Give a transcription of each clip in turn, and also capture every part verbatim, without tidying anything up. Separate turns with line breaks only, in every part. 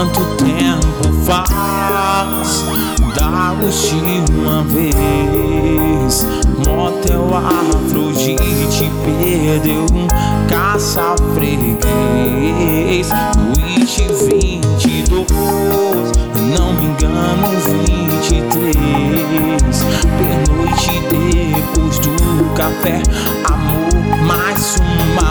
Quanto tempo faz da última vez? Motel Afrodite perdeu um caça-freguês. Twitch vinte e dois, não me engano, vinte e três. Pernoite depois do café, amor mais uma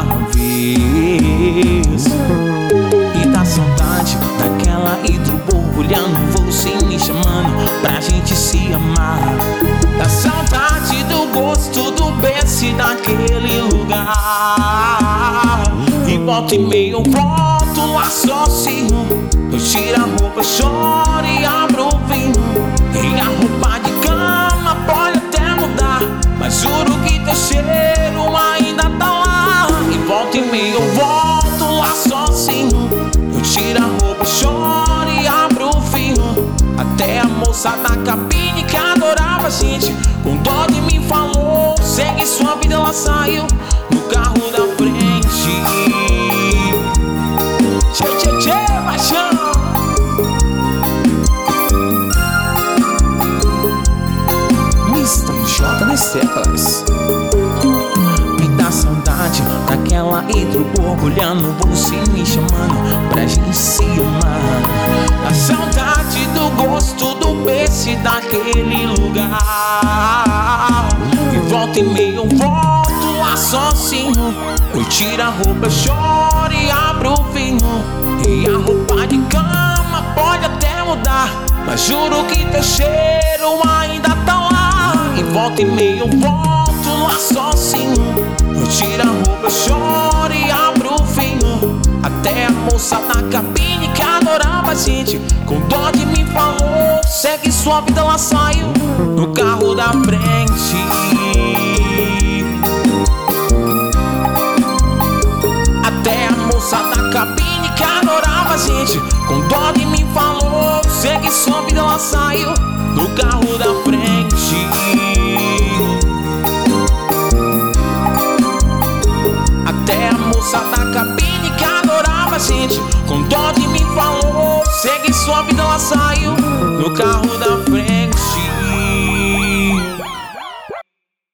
vez. E da saudade daquela hidro borbulhando, você me chamando pra gente se amar. Da saudade do gosto do beijo daquele lugar. E volta e meia eu volto lá sozinho. Eu tiro a roupa, choro e abro o vinho. E a roupa de cama pode até mudar, mas juro que teu cheiro ainda tá lá. E volta e meia eu volto lá sozinho. Eu tiro a roupa, choro e abro o vinho. Até a moça da cabine que adorava a gente, com dó de mim falou: segue sua vida, ela saiu no carro da frente. Tchê, tchê, tchê, paixão. mister J nas teclas. Me dá saudade daquela hidro borbulhando, você me chamando pra gente se amar. Da saudade do gosto do beijo daquele lugar. E volta e meia eu volto lá sozinho. Eu tiro a roupa, choro e abro o vinho. E a roupa de cama pode até mudar, mas juro que teu cheiro ainda tá lá. E volta e meia eu volto lá sozinho. Eu tiro a roupa, choro e abro o vinho. Até a moça da cabine que adorava a gente, com dó de mim falou: segue sua vida, ela saiu no carro da frente. Até a moça da cabine que adorava a gente, com dó de mim falou: segue sua vida, ela saiu no carro da frente. Até a moça da cabine que adorava a gente, com dó de mim falou: segue sua vida, ela saiu no carro da frente.